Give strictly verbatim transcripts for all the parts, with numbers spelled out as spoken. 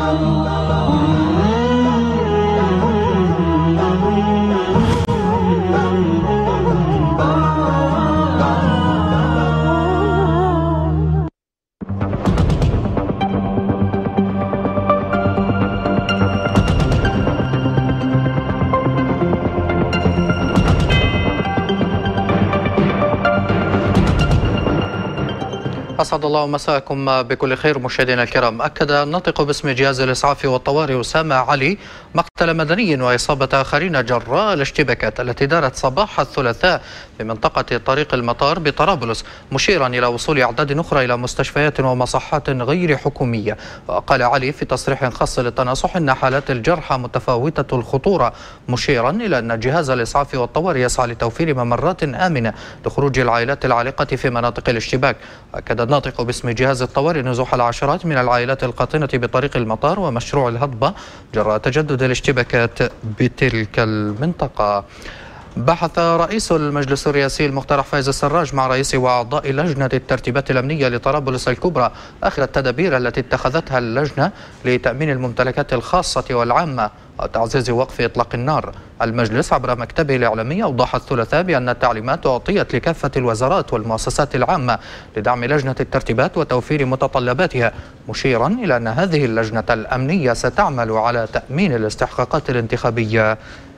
أسعد الله مساءكم بكل خير مشاهدينا الكرام. أكد الناطق باسم جهاز الإسعاف والطوارئ أسامة علي مقتل مدني وإصابة آخرين جراء الاشتباكات التي دارت صباح الثلاثاء في منطقة طريق المطار بطرابلس، مشيرا إلى وصول أعداد أخرى إلى مستشفيات ومصحات غير حكومية. وقال علي في تصريح خاص للتناصح أن حالات الجرحى متفاوتة الخطورة، مشيرا إلى أن جهاز الإسعاف والطوارئ يسعى لتوفير ممرات آمنة لخروج العائلات العالقة في مناطق الاشتباك. أكد الناطق باسم جهاز الطوارئ نزوح العشرات من العائلات القاطنة بطريق المطار ومشروع الهضبة جراء تجدد الاشتباكات بتلك المنطقة. بحث رئيس المجلس الرئاسي المقترح فايز السراج مع رئيس وأعضاء لجنة الترتيبات الأمنية لطرابلس الكبرى آخر التدابير التي اتخذتها اللجنة لتأمين الممتلكات الخاصة والعامة وتعزيز وقف إطلاق النار. المجلس عبر مكتبه الإعلامي أوضح الثلاثاء بأن التعليمات أعطيت لكافة الوزارات والمؤسسات العامة لدعم لجنة الترتيبات وتوفير متطلباتها، مشيرا إلى أن هذه اللجنة الأمنية ستعمل على تأمين الاستحقاقات الانتخابية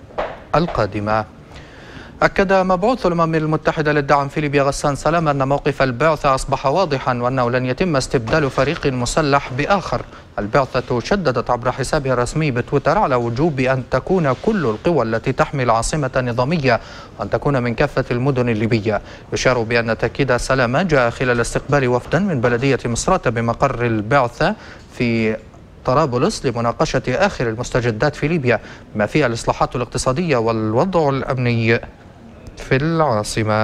القادمة. أكد مبعوث الأمم المتحدة للدعم في ليبيا غسان سلام أن موقف البعثة أصبح واضحا وأنه لن يتم استبدال فريق مسلح بآخر. البعثة شددت عبر حسابها الرسمي بتويتر على وجوب أن تكون كل القوى التي تحمي العاصمة نظامية وأن تكون من كافة المدن الليبية. يشار بأن تأكيد سلام جاء خلال استقبال وفدا من بلدية مصراتة بمقر البعثة في طرابلس لمناقشة آخر المستجدات في ليبيا بما فيها الإصلاحات الاقتصادية والوضع الأمني في العاصمة.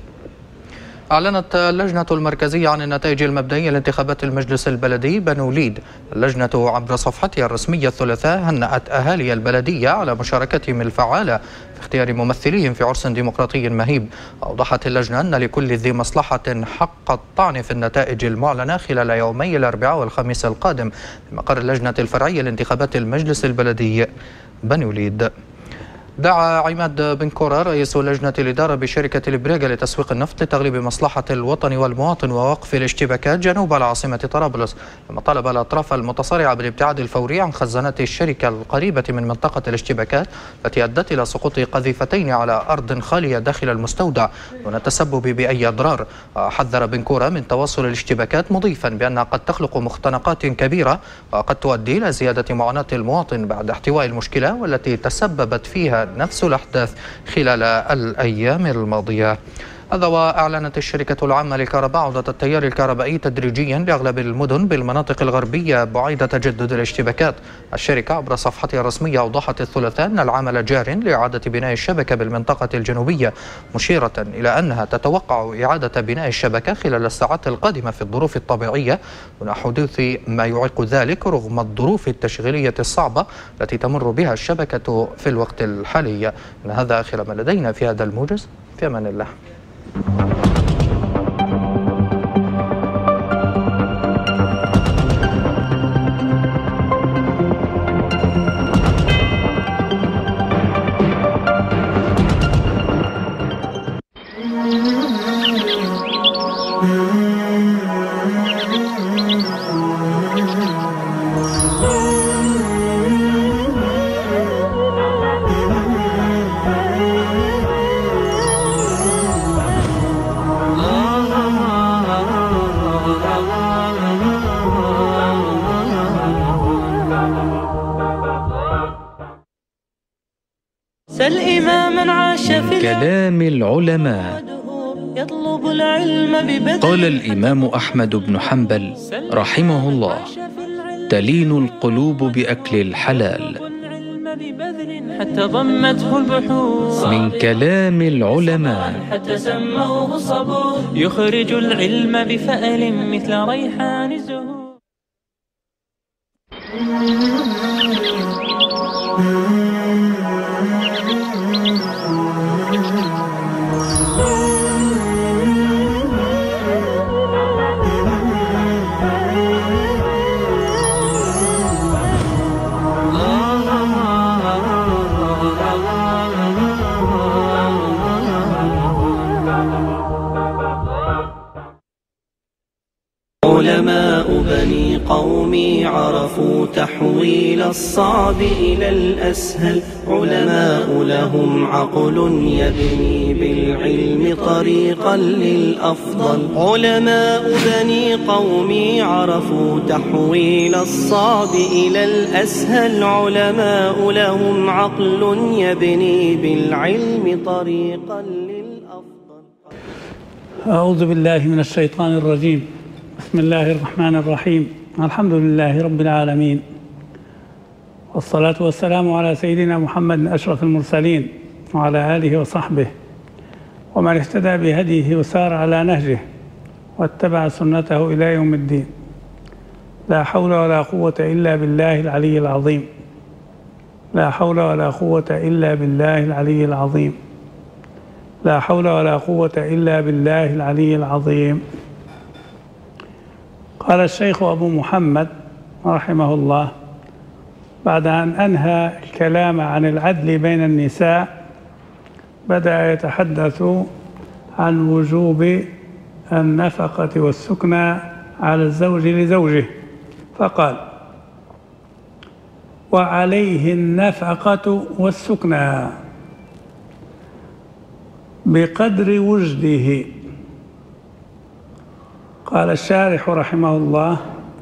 أعلنت اللجنة المركزية عن النتائج المبدئية لانتخابات المجلس البلدي بنوليد. اللجنة عبر صفحتها الرسمية الثلاثاء هنأت أهالي البلدية على مشاركتهم الفعالة في اختيار ممثليهم في عرس ديمقراطي مهيب. أوضحت اللجنة أن لكل ذي مصلحة حق الطعن في النتائج المعلنة خلال يومي الأربعاء والخميس القادم في مقر اللجنة الفرعية لانتخابات المجلس البلدي بنوليد. دعا عماد بن كورة رئيس لجنة الإدارة بشركة البريغا لتسويق النفط لتغليب مصلحة الوطن والمواطن ووقف الاشتباكات جنوب العاصمة طرابلس، كما طلب الأطراف المتصارعة بالابتعاد الفوري عن خزانات الشركة القريبة من منطقة الاشتباكات التي أدت إلى سقوط قذيفتين على أرض خالية داخل المستودع دون التسبب بأي أضرار. حذر بن كورة من تواصل الاشتباكات مضيفا بأنها قد تخلق مختنقات كبيرة وقد تؤدي إلى زيادة معاناة المواطن بعد احتواء المشكلة والتي تسببت فيها نفس الأحداث خلال الأيام الماضية. هذا وأعلنت الشركة العامة للكهرباء عودة التيار الكهربائي تدريجيا لأغلب المدن بالمناطق الغربية بعيد تجدد الاشتباكات. الشركة عبر صفحتها الرسمية أوضحت الثلاثاء أن العمل جار لإعادة بناء الشبكة بالمنطقة الجنوبية، مشيرة إلى أنها تتوقع إعادة بناء الشبكة خلال الساعات القادمة في الظروف الطبيعية دون حدوث ما يعيق ذلك رغم الظروف التشغيلية الصعبة التي تمر بها الشبكة في الوقت الحالي. إن هذا آخر ما لدينا في هذا الموجز، في أمان الله. كلام العلماء. قال الإمام أحمد بن حنبل رحمه الله: تلين القلوب بأكل الحلال. حتى ضمته البحور من كلام العلماء حتى سموه صبور، يخرج العلم بفأل مثل ريحان الزهور. عرفوا تحويل الصعب إلى الأسهل. علماء لهم عقل يبني بالعلم طريقا للأفضل. علماء بني قومي عرفوا تحويل الصعب إلى الأسهل. علماء لهم عقل يبني بالعلم طريقا للأفضل. أعوذ بالله من الشيطان الرجيم. بسم الله الرحمن الرحيم. الحمد لله رب العالمين، والصلاة والسلام على سيدنا محمد أشرف المرسلين وعلى آله وصحبه ومن اهتدى بهديه وسار على نهجه واتبع سنته إلى يوم الدين. لا حول ولا قوة إلا بالله العلي العظيم. لا حول ولا قوة إلا بالله العلي العظيم. لا حول ولا قوة إلا بالله العلي العظيم. قال الشيخ أبو محمد رحمه الله بعد أن أنهى الكلام عن العدل بين النساء، بدأ يتحدث عن وجوب النفقة والسكنى على الزوج لزوجه، فقال: وعليه النفقة والسكنى بقدر وجده. قال الشارح رحمه الله: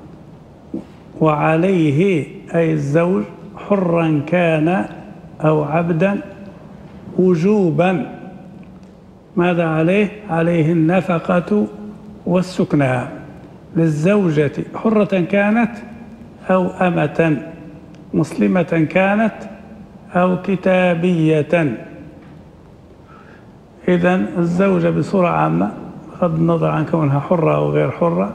وعليه أي الزوج حرا كان أو عبدا وجوبا. ماذا عليه؟ عليه النفقة والسكنى للزوجة، حرة كانت أو أمة، مسلمة كانت أو كتابية. إذن الزوجة بصورة عامة بغض النظر عن كونها حرة أو غير حرة.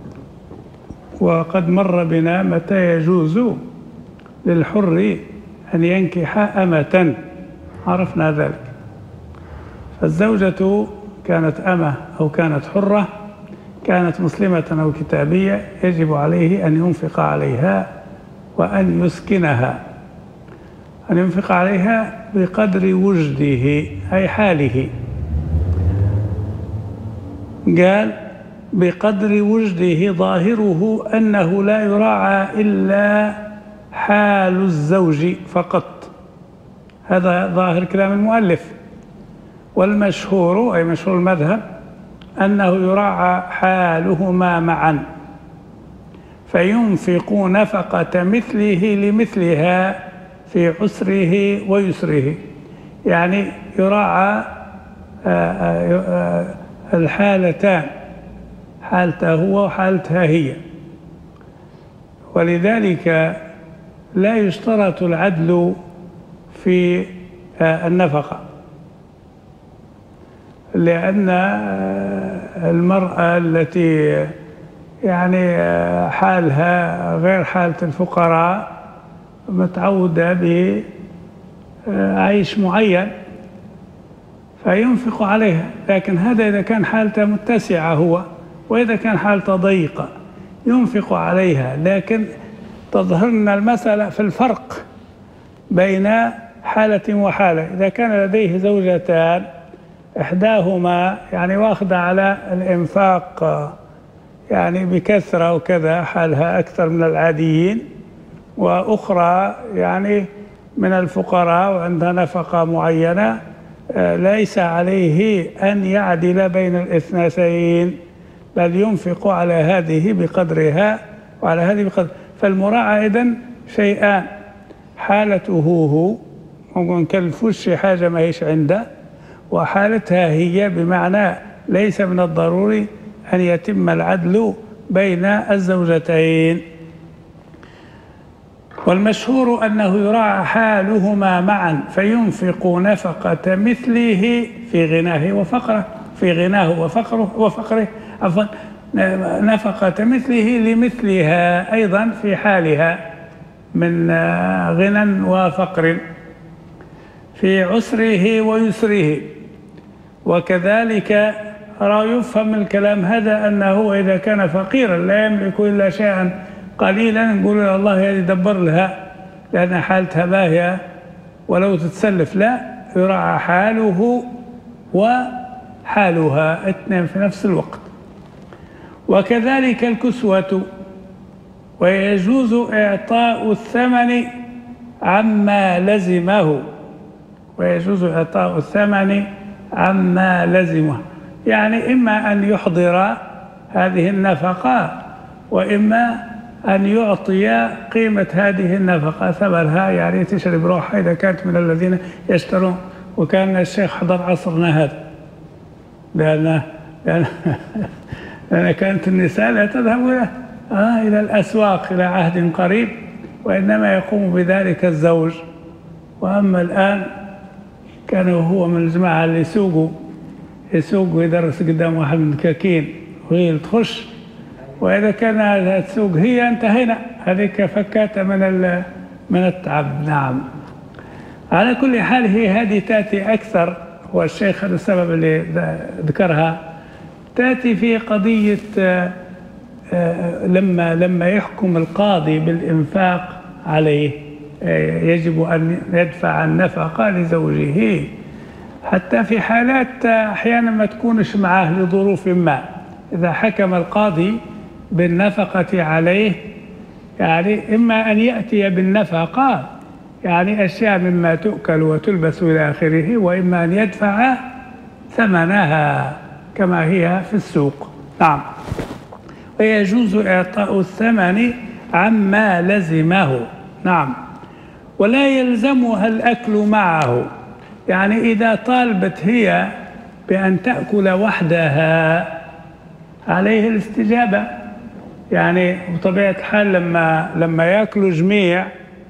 وقد مر بنا متى يجوز للحر أن ينكح أمة، عرفنا ذلك. فالزوجة كانت أمة أو كانت حرة، كانت مسلمة أو كتابية، يجب عليه أن ينفق عليها وأن يسكنها. أن ينفق عليها بقدر وجده أي حاله. قال بقدر وجده، ظاهره أنه لا يراعى إلا حال الزوج فقط. هذا ظاهر كلام المؤلف. والمشهور أي مشهور المذهب أنه يراعى حالهما معا، فينفق نفقة مثله لمثلها في عسره ويسره. يعني يراعى الحالتان، حالته هو وحالتها هي. ولذلك لا يشترط العدل في النفقة، لأن المرأة التي يعني حالها غير حالة الفقراء متعودة بعيش معين فينفق عليها، لكن هذا إذا كان حالته متسعة هو، وإذا كان حالته ضيقة ينفق عليها. لكن تظهرنا المسألة في الفرق بين حالة وحالة. إذا كان لديه زوجتان، إحداهما يعني واخدة على الإنفاق يعني بكثرة وكذا، حالها أكثر من العاديين، وأخرى يعني من الفقراء وعندها نفقة معينة، ليس عليه أن يعدل بين الاثنتين، بل ينفق على هذه بقدرها وعلى هذه بقدر. فالمراعاة إذن شيئان: حالته هو، ممكن كالفش حاجة ما هيش عنده، وحالتها هي، بمعنى ليس من الضروري أن يتم العدل بين الزوجتين. والمشهور أنه يراعى حالهما معا فينفق نفقة مثله في غناه وفقره، في غناه وفقره وفقره عفوا نفقة مثله لمثلها أيضا في حالها من غنى وفقر، في عسره ويسره. وكذلك يفهم الكلام هذا أنه إذا كان فقيرا لا يملك إلا شيئا قليلا، نقول له الله يدبر لها لأن حالتها باهية ولو تتسلف. لا، يراعى حاله وحالها اثنين في نفس الوقت. وكذلك الكسوة، ويجوز إعطاء الثمن عما لزمه ويجوز إعطاء الثمن عما لزمه يعني إما أن يحضر هذه النفقة وإما أن يعطي قيمة هذه النفقة ثمنها، يعني تشري بروحها إذا كانت من الذين يشترون. وكان الشيخ حضر عصرنا هذا، لأن لأن, لأن كانت النساء لا تذهب آه إلى الأسواق إلى عهد قريب، وإنما يقوم بذلك الزوج. وأما الآن كان هو من الجماعة اللي يسوقوا يسوق ويدرس قدام واحد من الكاكين وهي تخش، وإذا كان تسوق هي انتهينا، هذيك فكات من من التعب. نعم. على كل حال هي هذه تأتي أكثر، هو الشيخ هذا السبب اللي ذكرها، تأتي في قضية لما لما يحكم القاضي بالإنفاق عليه يجب أن يدفع النفقة لزوجه، حتى في حالات أحيانا ما تكونش معه لظروف ما. إذا حكم القاضي بالنفقة عليه يعني إما أن يأتي بالنفقة يعني أشياء مما تؤكل وتلبس إلى آخره، وإما أن يدفع ثمنها كما هي في السوق. نعم. ويجوز إعطاء الثمن عما لزمه. نعم. ولا يلزمها الأكل معه، يعني إذا طالبت هي بأن تأكل وحدها عليه الاستجابة، يعني بطبيعة الحال لما لما يأكلوا جميع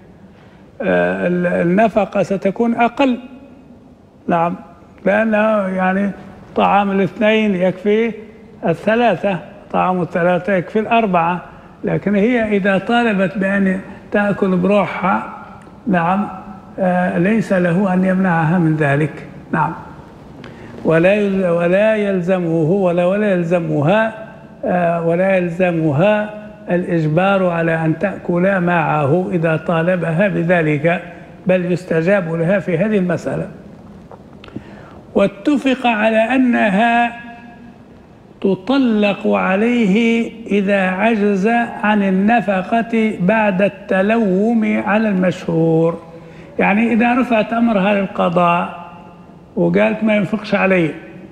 النفقة ستكون أقل. نعم. لأنه يعني طعام الاثنين يكفي الثلاثة، طعام الثلاثة يكفي الأربعة، لكن هي إذا طالبت بأن تأكل بروحها نعم ليس له أن يمنعها من ذلك. نعم. ولا ولا يلزمه ولا ولا يلزمها ولا يلزمها الإجبار على أن تأكل معه إذا طالبها بذلك، بل يستجاب لها في هذه المسألة. واتفق على أنها تطلق عليه إذا عجز عن النفقة بعد التلوم على المشهور، يعني إذا رفعت أمرها للقضاء وقالت ما ينفقش عليه،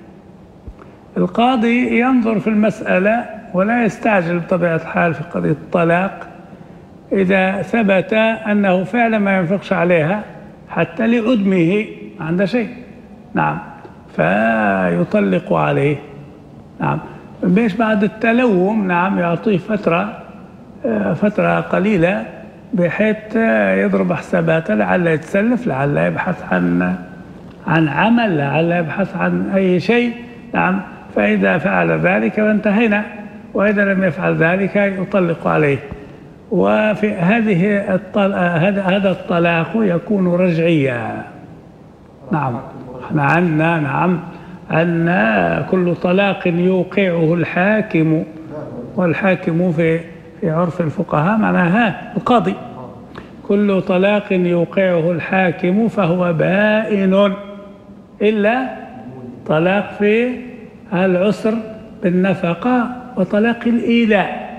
القاضي ينظر في المسألة ولا يستعجل بطبيعة الحال في قضية الطلاق إذا ثبت أنه فعلا ما ينفقش عليها حتى لعدمه ما عنده شيء. نعم. فيطلق عليه. نعم. بيش بعد التلوم نعم يعطيه فترة فترة قليلة بحيث يضرب حساباته، لعل يتسلف، لعل يبحث عن عن عمل، لعل يبحث عن أي شيء. نعم. فإذا فعل ذلك فانتهينا، وإذا لم يفعل ذلك يطلق عليه. وفي هذه هذا هذا الطلاق يكون رجعيا. نعم. احنا عندنا نعم عندنا كل طلاق يوقعه الحاكم، والحاكم في في عرف الفقهاء معناها القاضي، كل طلاق يوقعه الحاكم فهو بائن إلا طلاق في العسر بالنفقة وطلاق الإيلاء.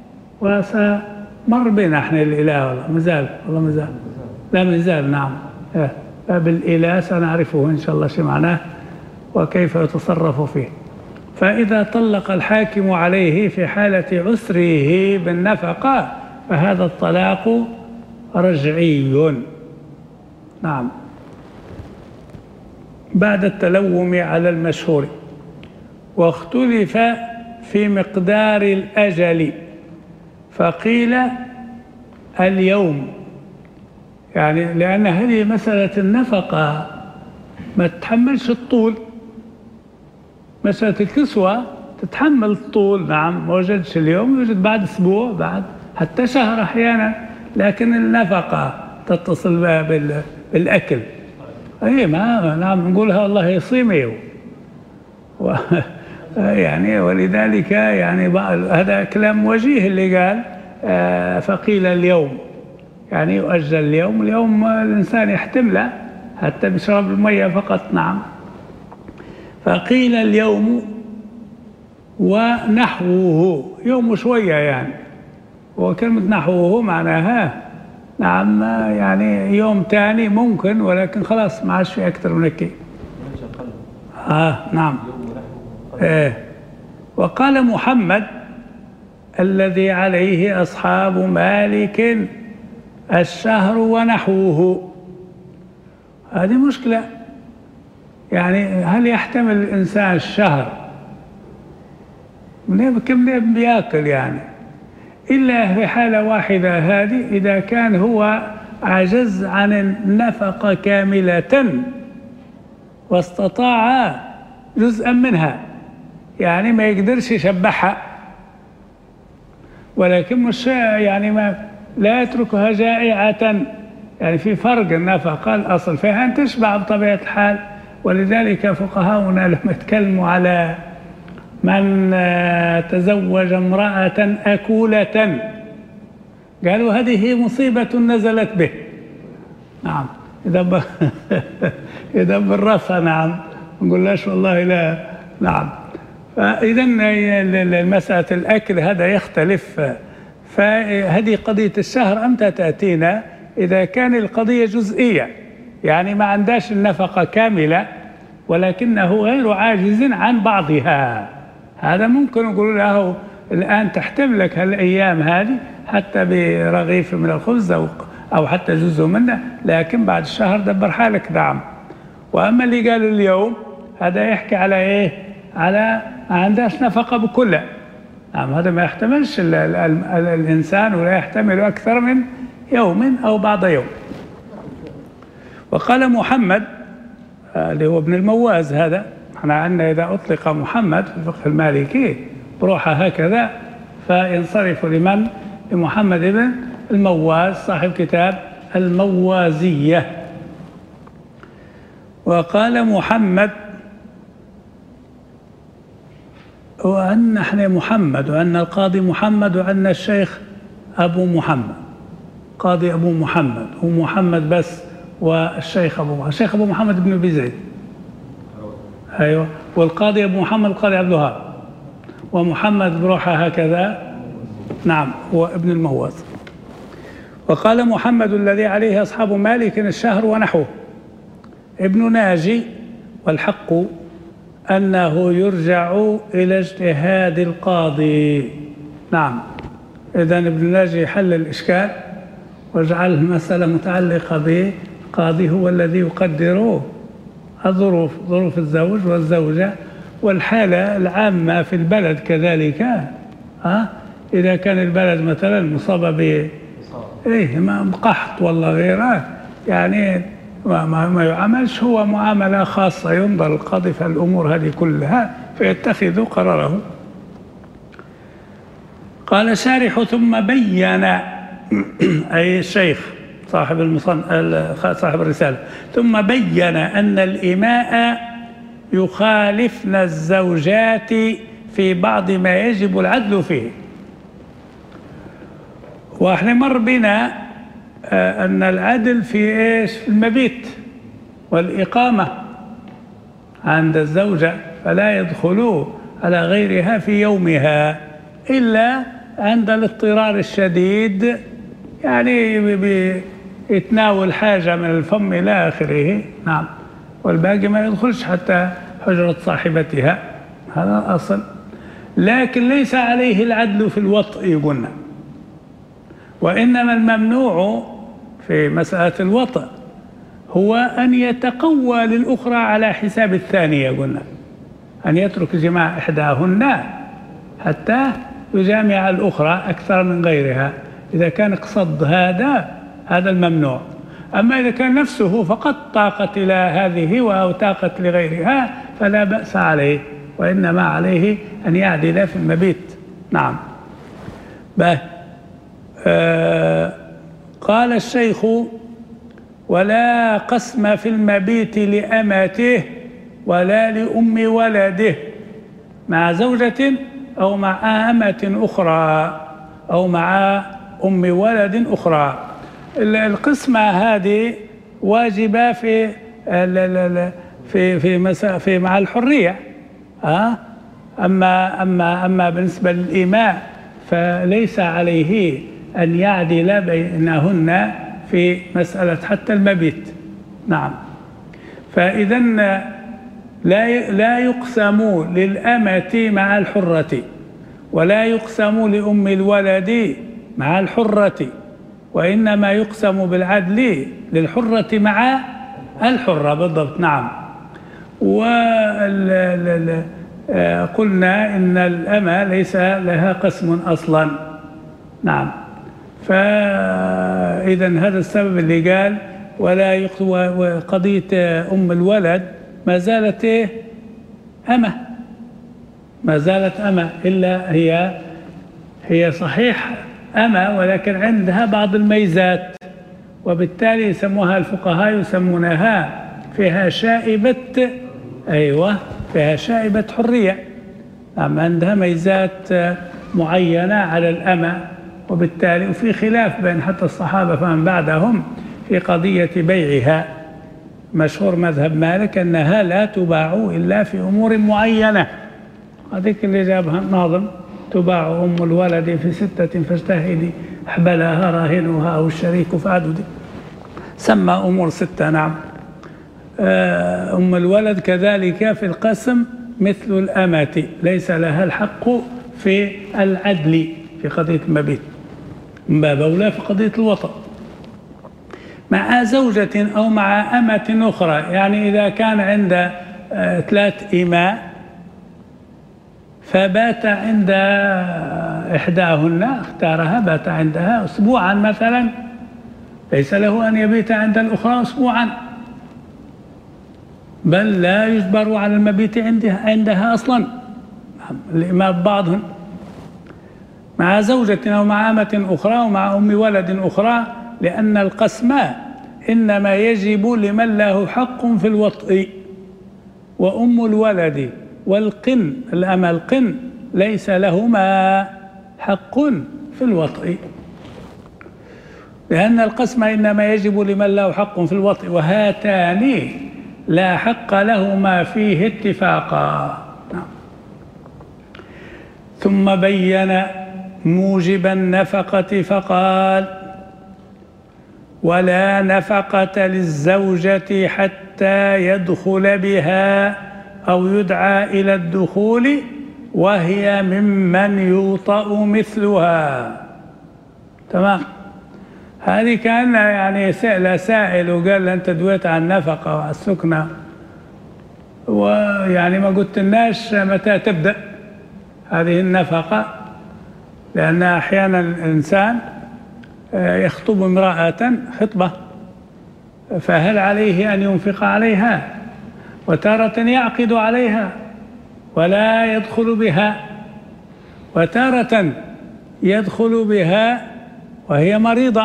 وسمر بنا احنا الإيلاء والله مازال والله مازال لا مازال. نعم. باب الإيلاء سنعرفه إن شاء الله شو معناه وكيف يتصرف فيه. فإذا طلق الحاكم عليه في حالة عسره بالنفقة فهذا الطلاق رجعي. نعم. بعد التلوم على المشهور. واختلف في مقدار الأجل، فقيل اليوم، يعني لأن هذه مسألة النفقة ما تتحملش الطول. مسألة الكسوة تتحمل الطول. نعم. ما وجدش اليوم يوجد بعد أسبوع، بعد حتى شهر أحيانا، لكن النفقة تتصل بها بالأكل. أي ما نعم نقولها الله يصيمه و... يعني ولذلك يعني هذا كلام وجيه اللي قال آه فقيل اليوم، يعني يؤجل اليوم. اليوم الإنسان يحتمله حتى بيشرب المية فقط. نعم. فقيل اليوم ونحوه، يوم شوية يعني وكلمة نحوه معناها نعم يعني يوم تاني ممكن، ولكن خلاص ما عادش في أكثر من هيك. آه نعم. إيه. وقال محمد الذي عليه أصحاب مالك الشهر ونحوه. هذه مشكلة، يعني هل يحتمل الإنسان الشهر؟ منين كم بياكل يعني؟ إلا في حالة واحدة هذه، إذا كان هو عجز عن النفقة كاملة واستطاع جزءا منها، يعني ما يقدرش يشبعها، ولكن مش يعني ما لا يتركها جائعة. يعني في فرق، النفقة الأصل فيها أن تشبع بطبيعة الحال. ولذلك فقهاؤنا لما يتكلموا على من تزوج امرأة أكولة قالوا هذه مصيبة نزلت به. نعم يدبر يدبر راسها. نعم نقول لاش والله لا. نعم. فإذا مسألة الأكل هذا يختلف. فهذه قضية الشهر أمتى تأتينا؟ إذا كان القضية جزئية، يعني ما عندهاش النفقة كاملة ولكنه غير عاجز عن بعضها، هذا ممكن نقول له الآن تحتمل لك هالأيام هذه حتى برغيف من الخبز أو أو حتى جزء منه، لكن بعد الشهر دبر حالك. نعم. وأما اللي قالوا اليوم هذا يحكي على إيه؟ على ما عندهاش نفقة بكلها. نعم هذا ما يحتملش ال ال ال الإنسان، ولا يحتمل أكثر من يوم أو بعض يوم. وقال محمد اللي هو ابن المواز، هذا احنا عندنا إذا أطلق محمد في الفقه المالكي بروحه هكذا فينصرف لمن؟ لمحمد بن المواز صاحب كتاب الموازية. وقال محمد وأن احنا محمد، وأن القاضي محمد، وأن الشيخ أبو محمد. قاضي أبو محمد هو محمد بس، والشيخ أبو محمد الشيخ أبو محمد بن أبي زيد. أيوة. والقاضي أبو محمد القاضي عبد الوهاب، ومحمد بروحه هكذا. نعم هو ابن المواز. وقال محمد الذي عليه أصحاب مالك الشهر ونحوه. ابن ناجي والحق أنه يرجع إلى اجتهاد القاضي. نعم. إذن ابن ناجي حل الإشكال وجعل المسألة متعلقة به. القاضي هو الذي يقدر الظروف، ظروف الزوج والزوجة والحالة العامة في البلد كذلك. ها إذا كان البلد مثلا مصاب ب إيه ما قحط ولا غيره، يعني ما, ما يعاملش هو معاملة خاصة، ينظر القاضي في الأمور هذه كلها فيتخذ قراره. قال شارح ثم بين أي الشيخ صاحب المصن... صاحب الرسالة ثم بين أن الإماء يخالفن الزوجات في بعض ما يجب العدل فيه. واحنا مر بنا أن العدل في إيش؟ في المبيت والإقامة عند الزوجة، فلا يدخلوا على غيرها في يومها إلا عند الاضطرار الشديد، يعني بيتناول حاجة من الفم إلى آخره. نعم. والباقي ما يدخلش حتى حجرة صاحبتها، هذا الأصل. لكن ليس عليه العدل في الوطء قلنا، وإنما الممنوع في مسألة الوطء هو أن يتقوى للأخرى على حساب الثانية. قلنا أن يترك جماع إحداهن حتى يجامع الأخرى أكثر من غيرها، إذا كان قصد هذا هذا الممنوع. أما إذا كان نفسه فقط طاقت إلى هذه أو طاقت لغيرها فلا بأس عليه، وإنما عليه أن يعدل في المبيت. نعم. به آه قال الشيخ ولا قسم في المبيت لأمته ولا لأم ولده مع زوجة أو مع أمة أخرى أو مع أم ولد أخرى. القسمة هذه واجبة في في في مسا في مع الحرية. أه؟ أما أما أما بالنسبة للإماء فليس عليه أن يعدل بينهن في مسألة حتى المبيت. نعم. فإذا لا لا يقسم للأمة مع الحرة، ولا يقسم لأم الولد مع الحرة، وإنما يقسم بالعدل للحرة مع الحرة بالضبط. نعم. وقلنا إن الأمة ليس لها قسم أصلا. نعم. فإذا هذا السبب اللي قال ولا يقسم. وقضية أم الولد ما زالت أمة، ما زالت أمة، إلا هي هي صحيح أمة ولكن عندها بعض الميزات، وبالتالي يسموها الفقهاء يسمونها فيها شائبة، أيوة فيها شائبة حرية. نعم. عندها ميزات معينة على الأمة، وبالتالي وفي خلاف بين حتى الصحابة فمن بعدهم في قضية بيعها. مشهور مذهب مالك أنها لا تباع إلا في أمور معينة، هذيك اللي جابها الناظم: تباع أم الولد في ستة فاجتهدي، أحبلها راهنها أو الشريك فعددي، سمى أمور ستة. نعم. أم الولد كذلك في القسم مثل الأمة، ليس لها الحق في العدل في قضية المبيت، من باب أولى في قضية الوطأ. مع زوجة أو مع أمة أخرى، يعني إذا كان عند ثلاث إماء فبات عند إحداهن، اختارها بات عندها أسبوعا مثلا، ليس له أن يبيت عند الأخرى أسبوعا، بل لا يجبر على المبيت عندها, عندها أصلا الإماء بعضهم. مع زوجة أو مع أمة أخرى ومع أم ولد أخرى، لأن القسم إنما يجب لمن له حق في الوطء، وأم الولد والقن الأمة القن ليس لهما حق في الوطء، لأن القسم إنما يجب لمن له حق في الوطء، وهاتان لا حق لهما فيه اتفاقا. ثم بين موجب النفقة فقال: ولا نفقة للزوجة حتى يدخل بها أو يدعى إلى الدخول وهي ممن يوطأ مثلها. تمام. هذه كأنها يعني سأل سائل وقال أنت دويت عن النفقة وعن السكنة، ويعني ما قلت لناش متى تبدأ هذه النفقة، لأن أحيانا الإنسان يخطب امرأة خطبة، فهل عليه أن ينفق عليها؟ وتارة يعقد عليها ولا يدخل بها، وتارة يدخل بها وهي مريضة،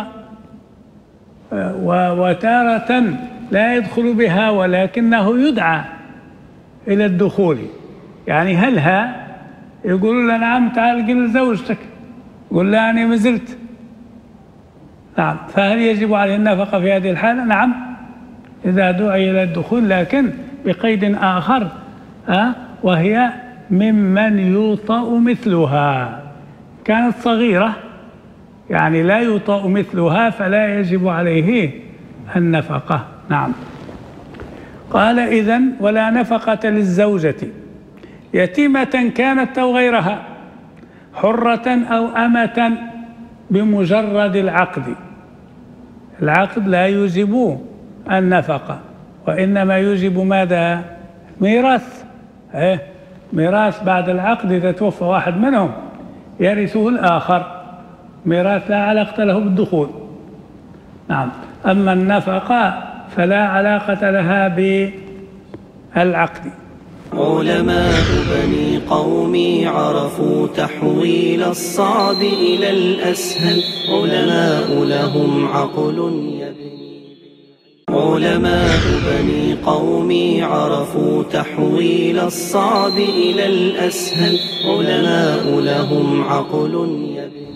وتارة لا يدخل بها ولكنه يدعى إلى الدخول. يعني هلها يقولوا له نعم تعال قل لزوجتك، يقول لا أنا ما زلت. نعم. فهل يجب عليه النفقة في هذه الحالة؟ نعم، إذا دعي إلى الدخول، لكن بقيد آخر، أه؟ وهي ممن يوطأ مثلها. كانت صغيرة يعني لا يوطأ مثلها فلا يجب عليه النفقة. نعم. قال: إذن ولا نفقة للزوجة يتيمة كانت أو غيرها، حرة أو أمة، بمجرد العقد. العقد لا يوجب النفقة، وإنما يوجب ماذا؟ ميراث. إيه؟ ميراث بعد العقد، إذا توفى واحد منهم يرثه الآخر، ميراث لا علاقة له بالدخول. نعم. أما النفقة فلا علاقة لها بالعقد. علماء بني قومي عرفوا تحويل الصعب إلى الأسهل، علماء لهم عقل يبني. علماء بني قومي عرفوا تحويل الصعب إلى الأسهل، علماء لهم عقل يبني.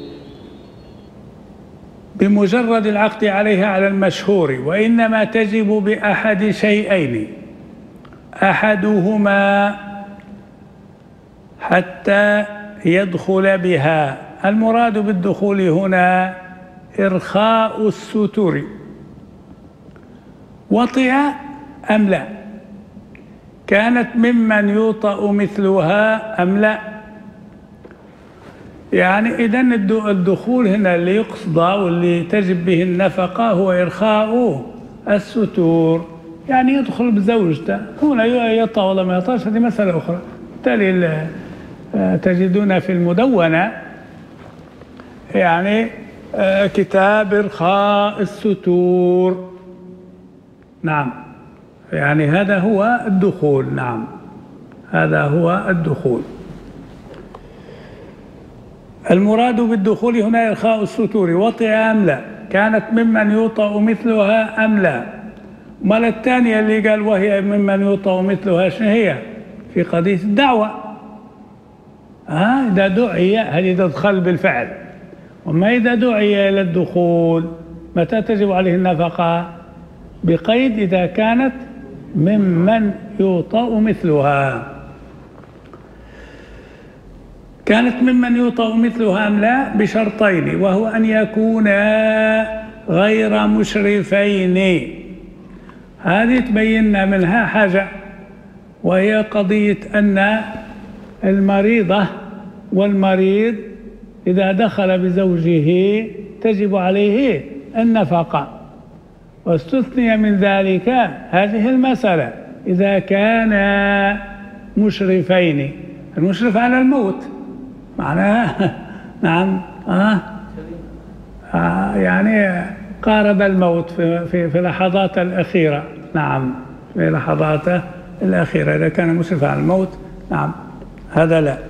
بمجرد العقد عليها على المشهور، وإنما تجب بأحد شيئين: أحدهما حتى يدخل بها المراد بالدخول هنا إرخاء الستور. وطئ أم لا؟ كانت ممن يوطأ مثلها أم لا؟ يعني إذن الدخول هنا اللي يقصد واللي تجب به النفقة هو إرخاء الستور، يعني يدخل بزوجته. هنا يطأ ولا ما يطأش هذه مسألة أخرى. بالتالي تجدون في المدونة يعني كتاب إرخاء الستور. نعم، يعني هذا هو الدخول. نعم، هذا هو الدخول. المراد بالدخول هنا إرخاء الستور. وطئ أم لا؟ كانت ممن يوطأ مثلها أم لا؟ مال الثانية اللي قال وهي ممن يوطأ مثلها شنو هي؟ في قضية الدعوة. ها إذا دعي هذه تدخل بالفعل. وما إذا دعي إلى الدخول متى تجب عليه النفقة؟ بقيد إذا كانت ممن يوطأ مثلها. كانت ممن يوطأ مثلها أم لا؟ بشرطين، وهو أن يكونا غير مشرفين. هذه تبين منها حاجة، وهي قضية أن المريضة والمريض إذا دخل بزوجه تجب عليه النفقة، واستثني من ذلك هذه المسألة إذا كان مشرفين. المشرف على الموت معناها نعم آه آه يعني قارب الموت في, في, في لحظات الأخيرة. نعم، في لحظاته الأخيرة إذا كان مشرف على الموت. نعم، هذا لا.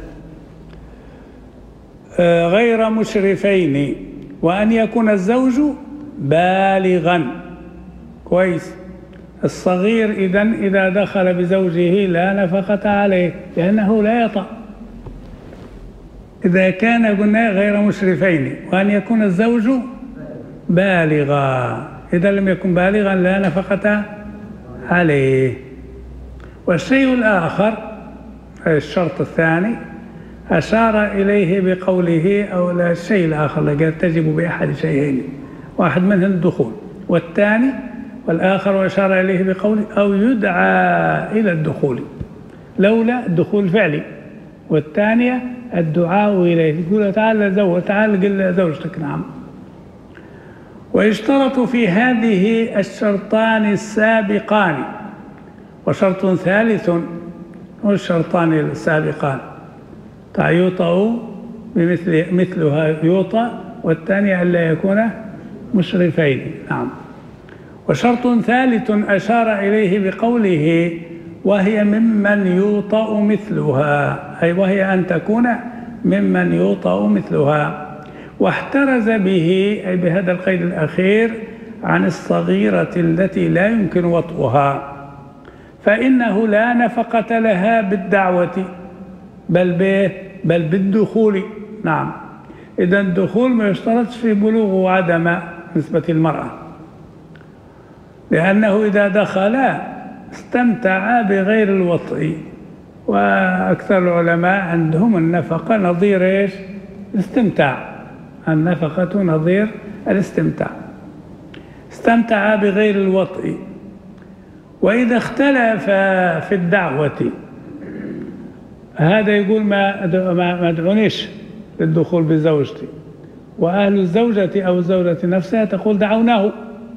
آه غير مشرفين، وأن يكون الزوج بالغا. كويس. الصغير إذن إذا دخل بزوجه لا نفقة عليه لأنه لا يطأ. إذا كان قلنا غير مشرفين، وأن يكون الزوج بالغا. إذا لم يكن بالغا لا نفقة عليه. والشيء الآخر الشرط الثاني أشار إليه بقوله أو لا الشيء الآخر لقد تجب بأحد شيئين، واحد منهم الدخول، والثاني والآخر أشار إليه بقوله أو يدعى إلى الدخول، لولا الدخول فعلي، والثانية الدعاء إليه، يقول تعال زوج تعال قل زوجتك. نعم. ويشترط في هذه الشرطان السابقان. وشرط ثالث هو الشرطان السابقان، يوطأ بمثل مثلها يوطأ، والثانية ألا يكون مشرفين. نعم. وشرط ثالث أشار إليه بقوله وهي ممن يوطأ مثلها، أي وهي أن تكون ممن يوطأ مثلها. واحترز به أي بهذا القيد الأخير عن الصغيرة التي لا يمكن وطئها، فإنه لا نفقة لها بالدعوة بل به بل بالدخول. نعم. إذا الدخول ما يشترطش في بلوغ وعدم نسبة المرأة، لأنه إذا دخل استمتع بغير الوطء، وأكثر العلماء عندهم النفقة نظير إيش؟ استمتاع. النفقة نظير الاستمتاع، استمتع بغير الوطء. وإذا اختلف في الدعوة هذا يقول ما ما دعونيش للدخول بزوجتي، وأهل الزوجة أو الزوجة نفسها تقول دعوناه،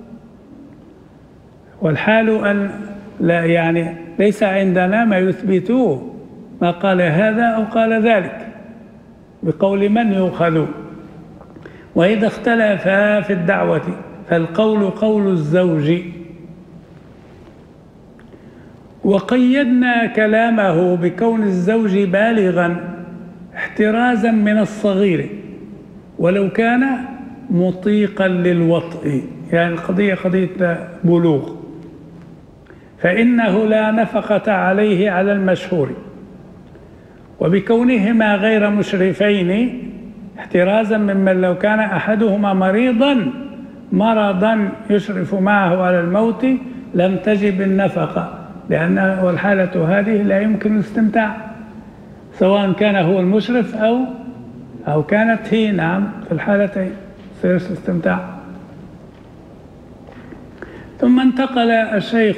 والحال أن لا يعني ليس عندنا ما يثبت ما قال هذا أو قال ذلك، بقول من يؤخذ. وإذا اختلف في الدعوة فالقول قول الزوج. وقيدنا كلامه بكون الزوج بالغا احترازا من الصغير ولو كان مطيقا للوطء، يعني القضية قضية بلوغ، فإنه لا نفقة عليه على المشهور. وبكونهما غير مشرفين احترازا ممن لو كان أحدهما مريضا مرضا يشرف معه على الموت لم تجب النفقة، لأن والحالة هذه لا يمكن الاستمتاع سواء كان هو المشرف أو أو كانت هي نعم في الحالتين يصير استمتاع. ثم انتقل الشيخ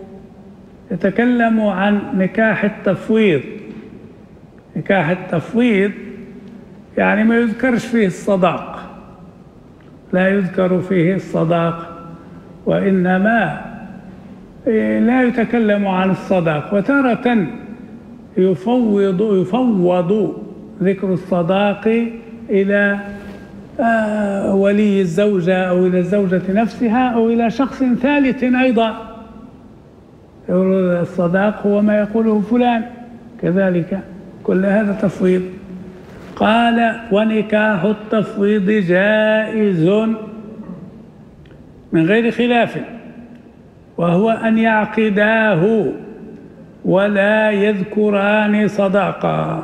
يتكلم عن نكاح التفويض. نكاح التفويض يعني ما يذكرش فيه الصداق، لا يذكر فيه الصداق، وإنما لا يتكلم عن الصداق. وتارة يفوض يفوض ذكر الصداق إلى ولي الزوجة أو إلى الزوجة نفسها أو إلى شخص ثالث أيضا. الصداق هو ما يقوله فلان، كذلك كل هذا تفويض. قال: ونكاح التفويض جائز من غير خلاف، وهو أن يعقداه ولا يذكران صداقا.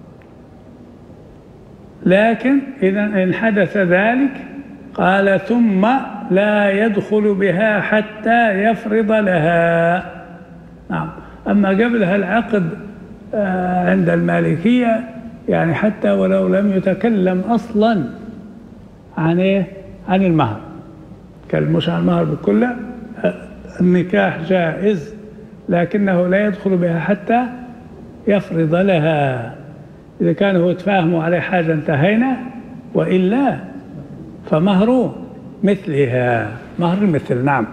لكن إذا إن حدث ذلك قال: ثم لا يدخل بها حتى يفرض لها. نعم. أما قبلها العقد عند المالكية يعني حتى ولو لم يتكلم أصلا عن إيه؟ عن المهر، كلمش عن المهر بكله، النكاح جائز لكنه لا يدخل بها حتى يفرض لها. إذا كانوا يتفاهموا على حاجة انتهينا، وإلا فمهر مثلها، مهر المثل. نعم.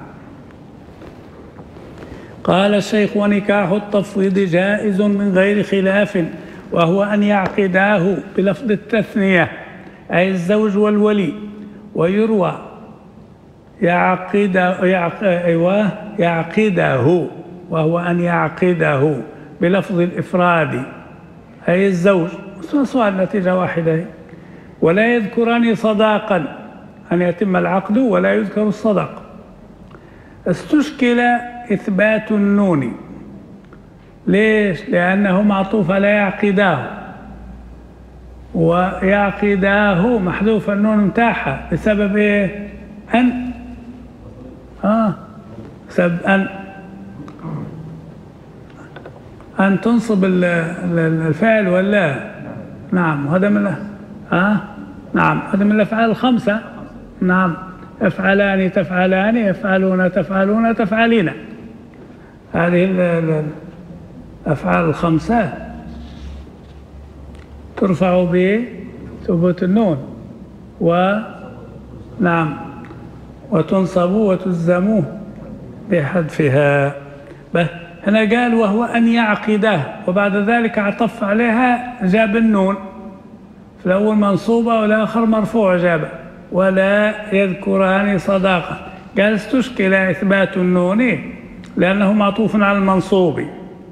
قال الشيخ: ونكاح التفويض جائز من غير خلاف، وهو أن يعقداه بلفظ التثنية، أي الزوج والولي. ويروى يعقد يعق... أيوة يعقده، وهو أن يعقده بلفظ الإفراد، أي الزوج. سؤال نتيجة واحدة. ولا يذكران صداقا، أن يتم العقد ولا يذكر الصداق. استشكل إثبات النون. ليش؟ لأنه معطوف على يعقداه، ويعقداه محذوف النون متاحة بسبب إيه؟ أن آه بسبب أن أن تنصب الفعل ولا؟ نعم. وهذا من آه نعم هذا من الأفعال الخمسة. نعم. يفعلان تفعلان، يفعلون تفعلون تفعلين. هذه الأفعال الخمسة ترفع بثبوت النون، ونعم وتنصب وتزم بحذفها. هنا قال: وهو أن يعقده، وبعد ذلك عطف عليها جاب النون، في الأول منصوبة والآخر مرفوع جاب ولا يذكران صداقة. قال: استشكل إثبات النون لأنه معطوف على المنصوب.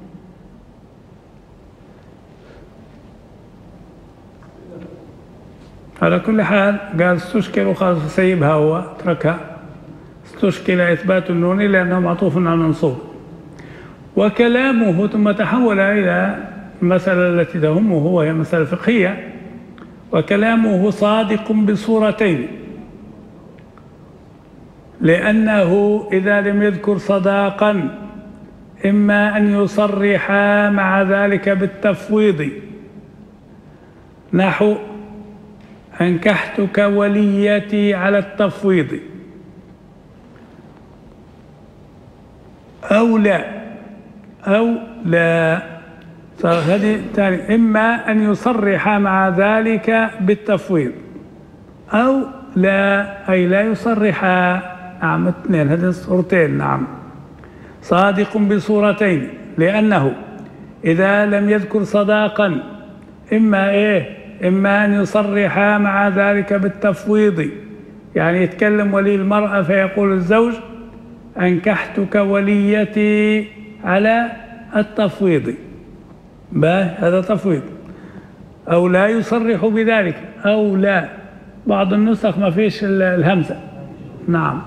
على كل حال قال استشكل وخلاص سيبها هو اتركها. استشكل إثبات النون لأنه معطوف على المنصوب. وكلامه ثم تحول إلى المسألة التي تهمه، وهي مسألة فقهية. وكلامه صادق بصورتين، لأنه إذا لم يذكر صداقا إما أن يصرح مع ذلك بالتفويض، نحو أنكحتك وليتي على التفويض، أو لا أو لا هذه ثاني. إما أن يصرح مع ذلك بالتفويض أو لا، أي لا يصرح. نعم. اثنين، هذه الصورتين. نعم. صادق بصورتين، لأنه إذا لم يذكر صداقا إما إيه إما أن يصرح مع ذلك بالتفويض، يعني يتكلم ولي المرأة فيقول الزوج: أنكحتك وليتي على التفويض، هذا تفويض. أو لا يصرح بذلك، أو لا، بعض النسخ ما فيش الهمزة. نعم.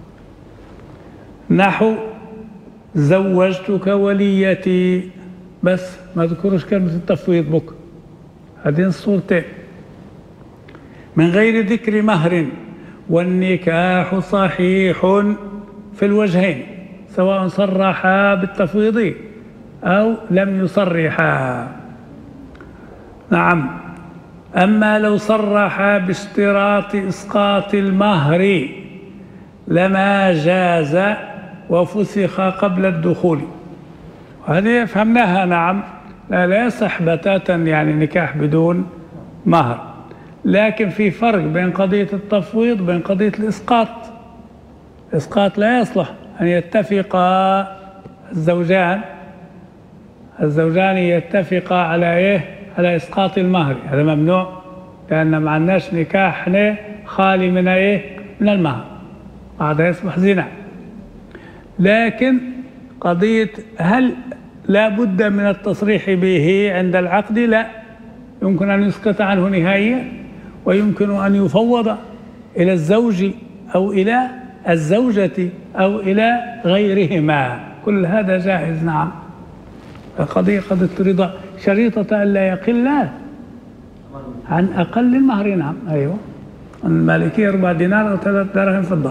نحو زوجتك وليتي، بس ما ذكرش كلمة التفويض بك. هذين الصورتين من غير ذكر مهر. والنكاح صحيح في الوجهين، سواء صرحا بالتفويض أو لم يصرحا. نعم. أما لو صرح باشتراط إسقاط المهر لما جاز وفسخ قبل الدخول. وهذه فهمناها نعم، لا, لا يصح بتاتا يعني نكاح بدون مهر، لكن في فرق بين قضية التفويض وبين قضية الإسقاط. الإسقاط لا يصلح أن يتفقا الزوجان الزوجان يتفقا على إيه؟ على إسقاط المهر، هذا ممنوع، لأن ما عندناش نكاح خالي من إيه؟ من المهر، هذا يصبح زنا. لكن قضية هل لا بد من التصريح به عند العقد؟ لا، يمكن أن يسقط عنه نهائيا، ويمكن أن يفوض إلى الزوج أو إلى الزوجة أو إلى غيرهما، كل هذا جائز نعم. القضية قد تريد شريطة ألا يقل عن أقل المهر نعم. أيوة، المالكية أربع دينار أو ثلاث دراهم فضة.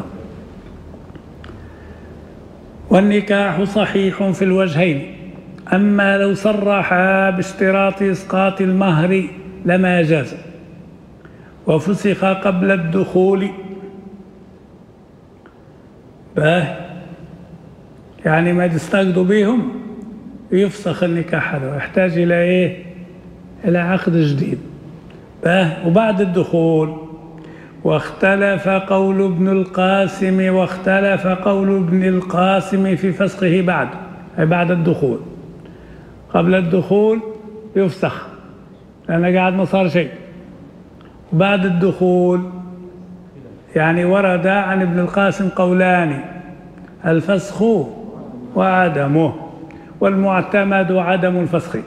والنكاح صحيح في الوجهين، أما لو صرح باشتراط إسقاط المهر لما جاز وفسخ قبل الدخول. باه يعني ما تستقضوا بهم يفسخ النكاح هذا ويحتاج إلى إيه؟ إلى عقد جديد. باه وبعد الدخول واختلف قول ابن القاسم واختلف قول ابن القاسم في فسخه بعد، أي بعد الدخول. قبل الدخول يفسخ لأنه قاعد ما صار شيء، بعد الدخول يعني ورد عن ابن القاسم قولان، الفسخ وعدمه، والمعتمد عدم الفسخ.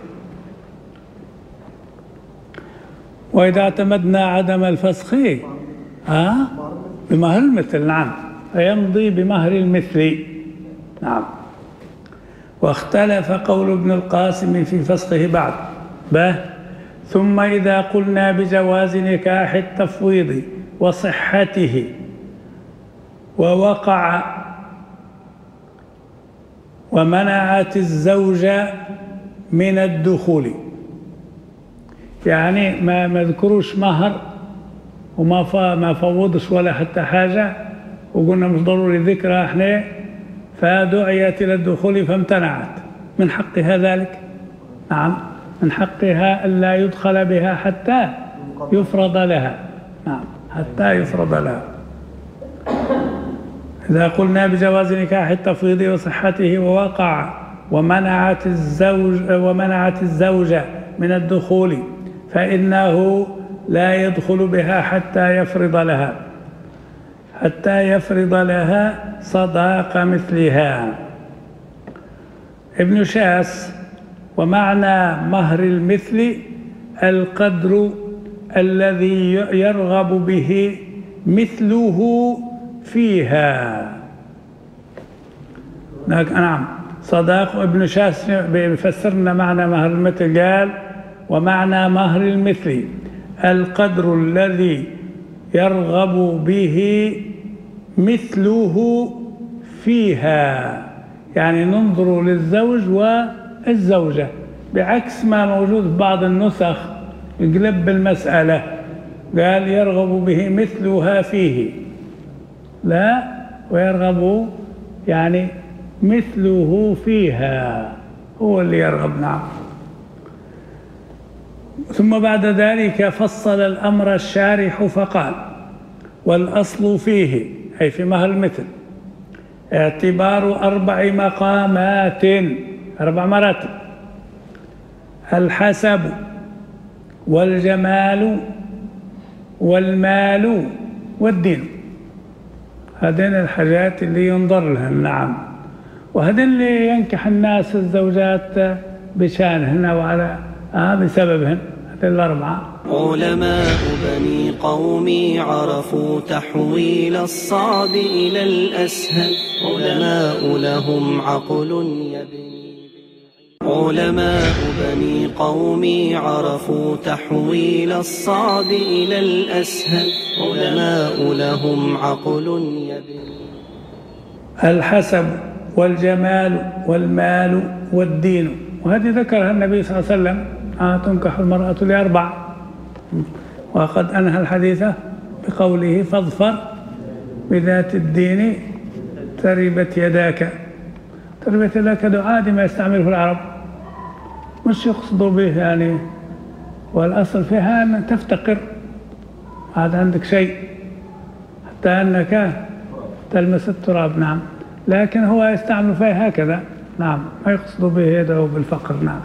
وإذا اعتمدنا عدم الفسخ آه بمهر المثل نعم، فيمضي بمهر المثل نعم. واختلف قول ابن القاسم في فسخه بعد. به ثم إذا قلنا بجواز نكاح التفويض وصحته ووقع ومنعت الزوجة من الدخول، يعني ما مذكروش مهر وما ما فوضش ولا حتى حاجة، وقلنا مش ضروري ذكرها احنا، فدعيت إلى الدخول فامتنعت، من حقها ذلك نعم، من حقها ألا يدخل بها حتى يفرض لها نعم، حتى يفرض لها. إذا قلنا بجواز نكاح التفويض وصحته ووقع ومنعت الزوج ومنعت الزوجة من الدخول فإنه لا يدخل بها حتى يفرض لها حتى يفرض لها صداق مثلها. ابن شاس ومعنى مهر المثل القدر الذي يرغب به مثله فيها. نعم، صداق ابن شاس بيفسرنا معنى مهر المثل، قال ومعنى مهر المثل القدر الذي يرغب به مثله فيها، يعني ننظر للزوج والزوجة، بعكس ما موجود في بعض النسخ يقلب المسألة، قال يرغب به مثلها فيه، لا ويرغب يعني مثله فيها، هو اللي يرغب نعم. ثم بعد ذلك فصل الأمر الشارح فقال والأصل فيه أي في مهر المثل اعتبار أربع مقامات، أربع مراتب: الحسب والجمال والمال والدين. هذين الحاجات اللي ينظر لها نعم، وهذين اللي ينكح الناس الزوجات بشانهن وعلى آه بسببهن، هذين الأربعة. علماء بني قومي عرفوا تحويل الصعب إلى الأسهل، علماء لهم عقل يبني. علماء بني قومي عرفوا تحويل الصعب إلى الأسهل، علماء لهم عقل يبني. الحسب والجمال والمال والدين، وهذه ذكرها النبي صلى الله عليه وسلم، آه تنكح المرأة لأربع: وقد أنهى الحديث بقوله فاظفر بذات الدين تربت يداك. تربت يداك دعاء ما يستعمله العرب، مش يقصدوا به يعني، والأصل فيها أن تفتقر، هذا عندك شيء حتى أنك تلمس التراب. نعم، لكن هو يستعمل فيها هكذا. نعم، ما يقصد به يدعو بالفقر. نعم.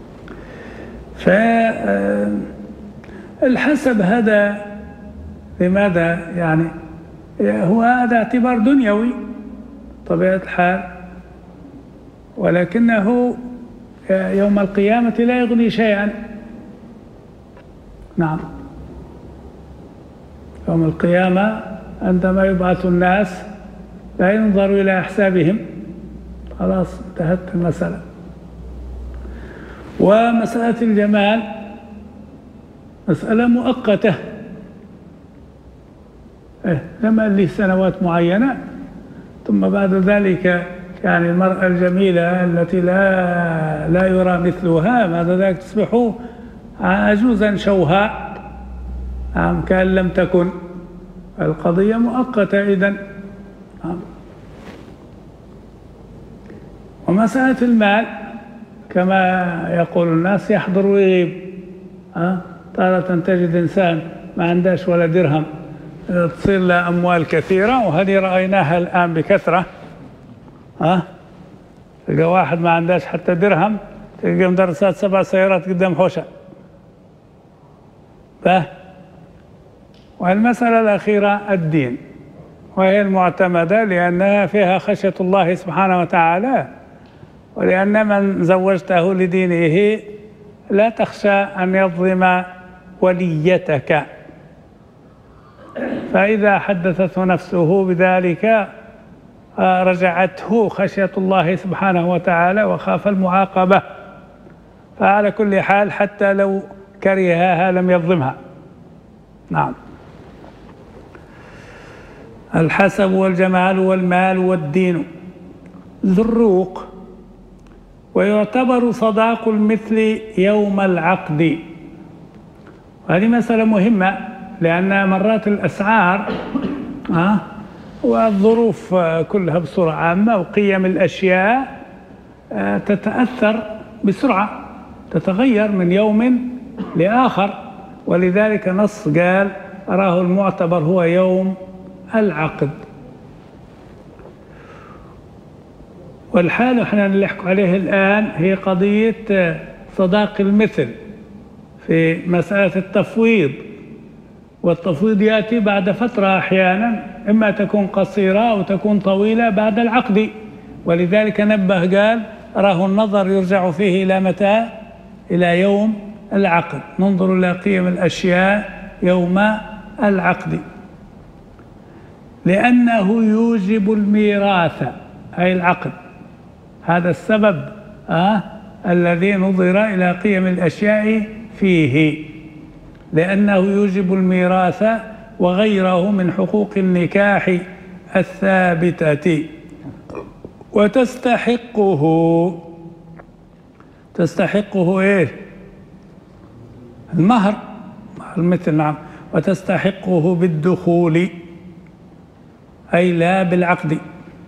فالحسب هذا لماذا يعني هو هذا اعتبار دنيوي طبيعة الحال، ولكنه يوم القيامة لا يغني شيئا. نعم، يوم القيامة عندما يبعث الناس لا ينظر إلى أحسابهم، خلاص انتهت المسألة. ومسألة الجمال مسألة مؤقتة، إيه جمال له سنوات معينة، ثم بعد ذلك يعني المرأة الجميلة التي لا لا يرى مثلها بعد ذلك تصبح عجوزا شوهاء، نعم، كأن لم تكن. القضية مؤقتة إذن. نعم. ومسألة المال كما يقول الناس يحضر ويغيب. أه؟ تارة تجد إنسان ما عندهش ولا درهم تصير له أموال كثيرة، وهذه رأيناها الآن بكثرة. أه؟ تلقى واحد ما عندهش حتى درهم، تلقى مدرسات سبع سيارات قدام حوشة. ف والمسألة الأخيرة الدين، وهي المعتمدة لأنها فيها خشية الله سبحانه وتعالى، ولأن من زوجته لدينه لا تخشى أن يظلم وليتك، فإذا حدثته نفسه بذلك رجعته خشية الله سبحانه وتعالى وخاف المعاقبة. فعلى كل حال حتى لو كرهها لم يظلمها. نعم. الحسب والجمال والمال والدين ذروق، ويعتبر صداق المثل يوم العقد. وهذه مسألة مهمة، لأن مرات الأسعار آه والظروف كلها بصورة عامة وقيم الأشياء آه تتأثر بسرعة، تتغير من يوم لآخر، ولذلك نص قال أراه المعتبر هو يوم العقد. والحال احنا اللي نحكي عليه الآن هي قضية صداق المثل في مسألة التفويض. والتفويض يأتي بعد فترة أحيانا، إما تكون قصيرة أو تكون طويلة بعد العقد، ولذلك نبه قال راه النظر يرجع فيه إلى متى؟ إلى يوم العقد، ننظر إلى قيم الأشياء يوم العقد، لأنه يوجب الميراث أي العقد. هذا السبب آه الذي نظر إلى قيم الأشياء فيه، لأنه يوجب الميراث وغيره من حقوق النكاح الثابتة، وتستحقه تستحقه إيه؟ المهر، المثل. نعم. وتستحقه بالدخول أي لا بالعقد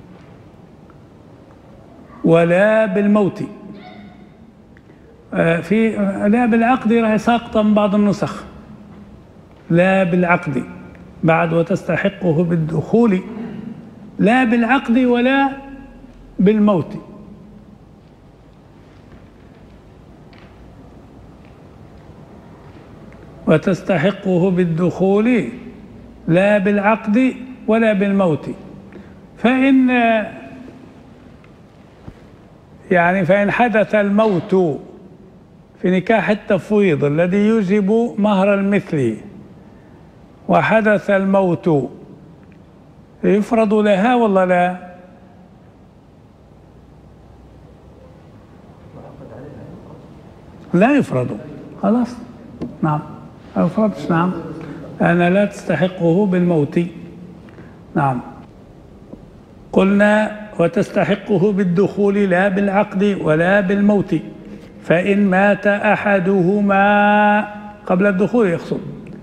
ولا بالموت. في لا بالعقد راهي ساقطة من بعض النسخ، لا بالعقد بعد وتستحقه بالدخول، لا بالعقد ولا بالموت. وتستحقه بالدخول لا بالعقد ولا بالموت. فإن يعني فإن حدث الموت في نكاح التفويض الذي يوجب مهر المثل، وحدث الموت، يفرض لها ولا لا؟ لا يفرض، خلاص. نعم، ما يفرضش. نعم، أنا لا تستحقه بالموت. نعم. قلنا وتستحقه بالدخول لا بالعقد ولا بالموت، فإن مات أحدهما قبل الدخول يقصد.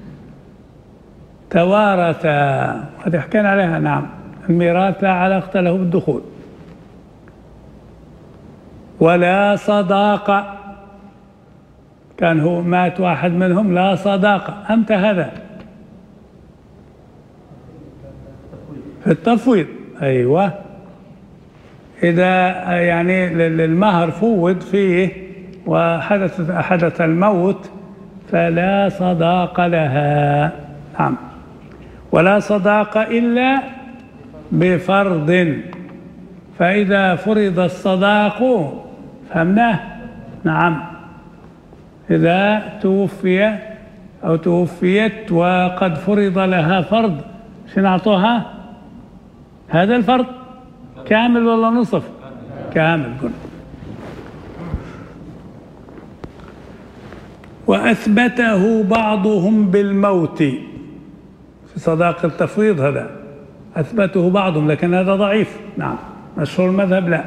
توارث، هذه حكينا عليها. نعم، الميراث لا علاقة له بالدخول. ولا صداقة، كان هو مات واحد منهم لا صداقة. أمتى هذا؟ في التفويض. أيوة، إذا يعني المهر فوض فيه وحدث حدث الموت فلا صداق لها. نعم، ولا صداق إلا بفرض، فإذا فرض الصداق فهمناه. نعم، إذا توفي أو توفيت وقد فرض لها فرض، شنو أعطوها؟ هذا الفرض كامل ولا نصف؟ كامل. قل. وأثبته بعضهم بالموت، في صداق التفويض هذا أثبته بعضهم، لكن هذا ضعيف. نعم، مشهور المذهب لا.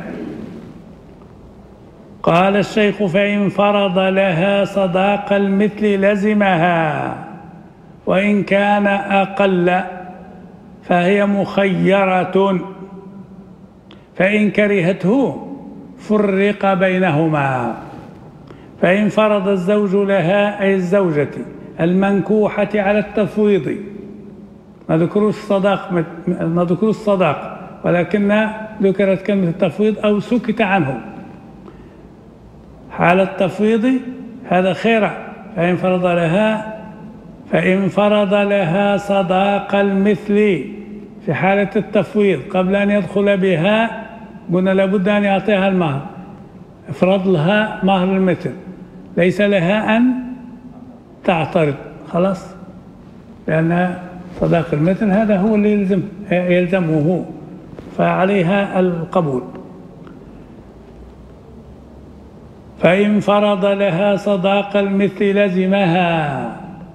قال الشيخ: فإن فرض لها صداق المثل لزمها، وإن كان أقل فهي مخيرة، فإن كرهته فرق بينهما. فإن فرض الزوج لها، أي الزوجة المنكوحة على التفويض، ما ذكروش الصداق، ما ذكروش الصداق، ولكن ذكرت كلمة التفويض أو سكت عنه. حال التفويض هذا خير. فإن فرض لها فإن فرض لها صداق المثل في حالة التفويض قبل أن يدخل بها، قلنا لابد أن يعطيها المهر، افرض لها مهر المثل، ليس لها أن تعترض خلاص، لأن صداق المثل هذا هو اللي يلزم يلزمه، فعليها القبول. فإن فرض لها صداق المثل لزمها،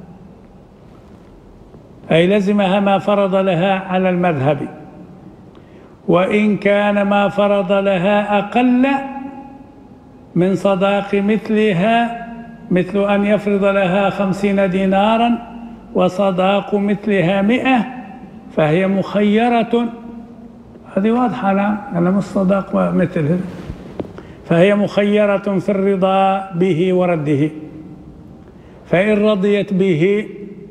أي لزمها ما فرض لها على المذهب. وإن كان ما فرض لها أقل من صداق مثلها، مثل أن يفرض لها خمسين دينارا وصداق مثلها مئة، فهي مخيرة. هذه واضحة. نعم، أنا مش صداق مثله، فهي مخيرة في الرضا به ورده. فإن رضيت به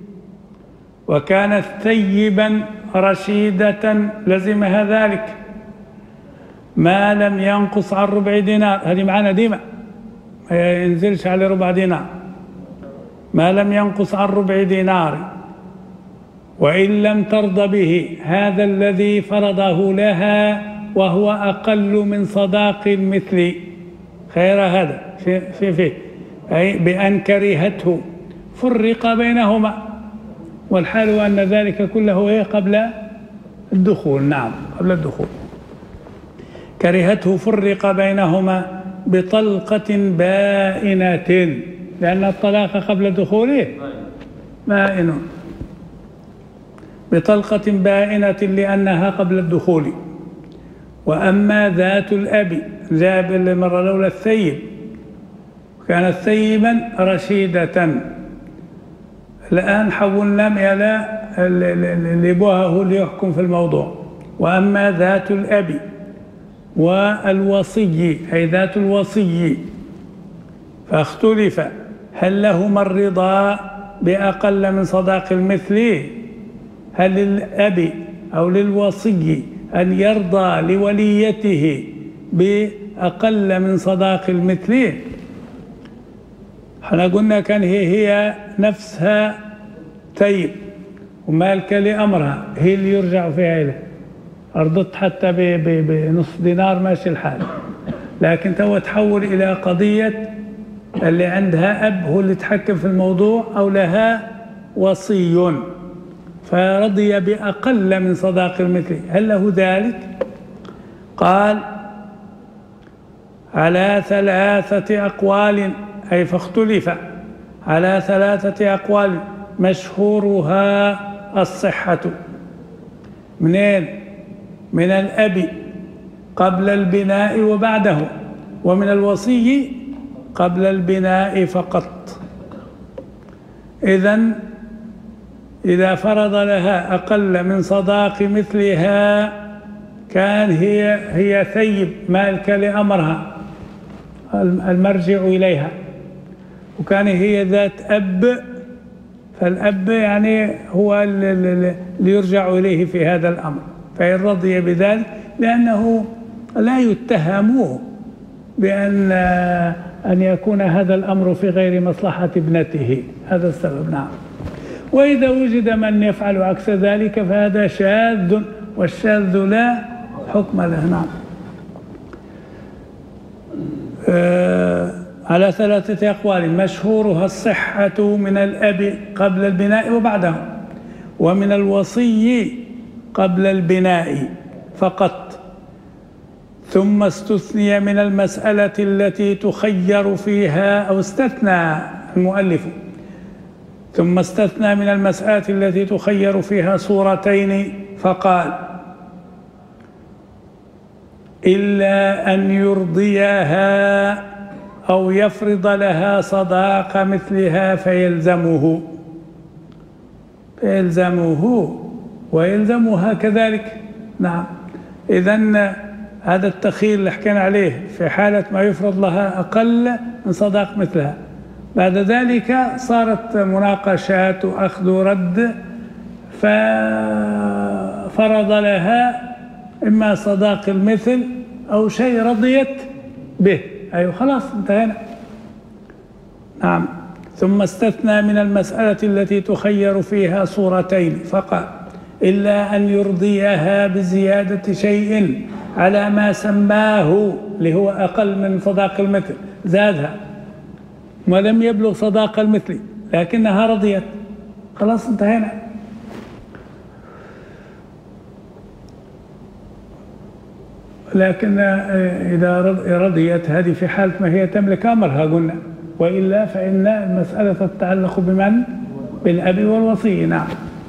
وكانت ثيبا رشيدة لزمها ذلك ما لم ينقص عن ربع دينار. هذه معنا ديما، ما ينزلش على ربع دينار، ما لم ينقص عن ربع دينار. وإن لم ترضى به، هذا الذي فرضه لها وهو أقل من صداق المثل، خير هذا في في فيه، أي بأن كرهته فرق بينهما، والحال أن ذلك كله إيه قبل الدخول. نعم، قبل الدخول. كرهته فرق بينهما بطلقة بائنة، لأن الطلاق قبل الدخول بائن، بطلقة بائنة لأنها قبل الدخول. وأما ذات الأب، ذاب المرة الأولى الثيب، كانت ثيبا رشيدة، الآن حولنا إلى اللي بوها هو اللي يحكم في الموضوع. وأما ذات الأب والوصي، أي ذات الوصي، فاختلف هل لهما الرضا بأقل من صداق المثل؟ هل للأب أو للوصي أن يرضى لوليته بأقل من صداق المثل؟ احنا قلنا كان هي هي نفسها تيب ومالكة لأمرها، هي اللي يرجع فيها إليه، أرضت حتى بنصف دينار ماشي الحال. لكن تو تحول إلى قضية اللي عندها أب هو اللي يتحكم في الموضوع أو لها وصي، فرضي بأقل من صداق المثل، هل له ذلك؟ قال على ثلاثة أقوال، أي فاختلف على ثلاثة أقوال مشهورها الصحة. منين؟ من الأب قبل البناء وبعده، ومن الوصي قبل البناء فقط. إذن إذا فرض لها أقل من صداق مثلها كان هي هي ثيب مالكة لأمرها المرجع إليها، وكان هي ذات أب، فالأب يعني هو اللي يرجع إليه في هذا الأمر، فإن رضي بذلك لأنه لا يتهم بأن أن يكون هذا الأمر في غير مصلحة ابنته، هذا السبب. نعم. وإذا وجد من يفعل عكس ذلك فهذا شاذ، والشاذ لا حكم له. نعم. آه على ثلاثة أقوال، مشهورها الصحة من الأب قبل البناء وبعده، ومن الوصي قبل البناء فقط، ثم استثني من المسألة التي تخير فيها، أو استثنى المؤلف، ثم استثنى من المسألة التي تخير فيها صورتين فقال: إلا أن يرضيها أو يفرض لها صداق مثلها فيلزمه فيلزمه ويلزمها كذلك. نعم. إذن هذا التخيير اللي حكينا عليه في حالة ما يفرض لها أقل من صداق مثلها. بعد ذلك صارت مناقشات وأخذ ورد، ففرض لها إما صداق المثل أو شيء رضيت به، أيوة خلاص انتهينا. نعم. ثم استثنى من المسألة التي تخير فيها صورتين فقال: إلا أن يرضيها بزيادة شيء على ما سماه، اللي هو أقل من صداق المثل، زادها ولم يبلغ صداق المثل لكنها رضيت، خلاص انتهينا. لكن إذا رضيت هذه في حالة ما هي تملك أمرها قلنا، وإلا فإن المسألة تتعلق بمن؟ بالأب والوصي. نعم.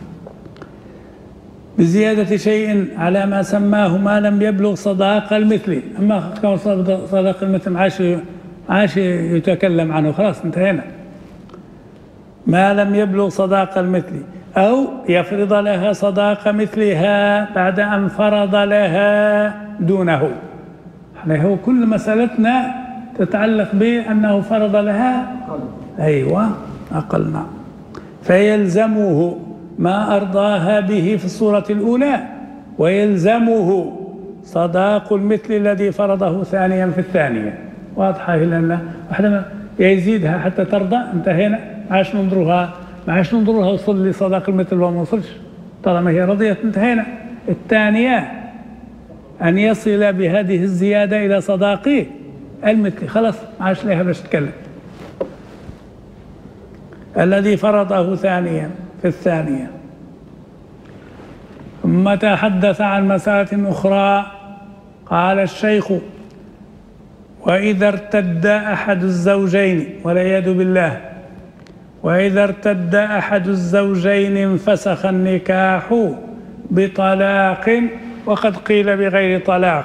بزيادة شيء على ما سماه ما لم يبلغ صداق المثل، أما كون صداق المثل عاش عاش يتكلم عنه، خلاص انتهينا. ما لم يبلغ صداق المثل، أو يفرض لها صداق مثلها بعد أن فرض لها دونه. يعني هو كل مسألتنا تتعلق بأنه فرض لها أيوة أقلنا، فيلزمه ما أرضاها به في الصورة الأولى، ويلزمه صداق المثل الذي فرضه ثانيا في الثانية. واضحة؟ لأن واحدة يزيدها حتى ترضى، انتهينا. معاش ننظرها معاش ننظرها وصل لي صداق المثل وما وصلش، طالما هي رضيت انتهينا. الثانية أن يصل بهذه الزيادة إلى صداق المثل، خلاص معاش لها باش تتكلم. الذي فرضه ثانيا في الثانية. ثم تحدث عن مسألة أخرى، قال الشيخ: وإذا ارتد أحد الزوجين، والعياذ بالله، وإذا ارتد أحد الزوجين انفسخ النكاح بطلاق، وقد قيل بغير طلاق.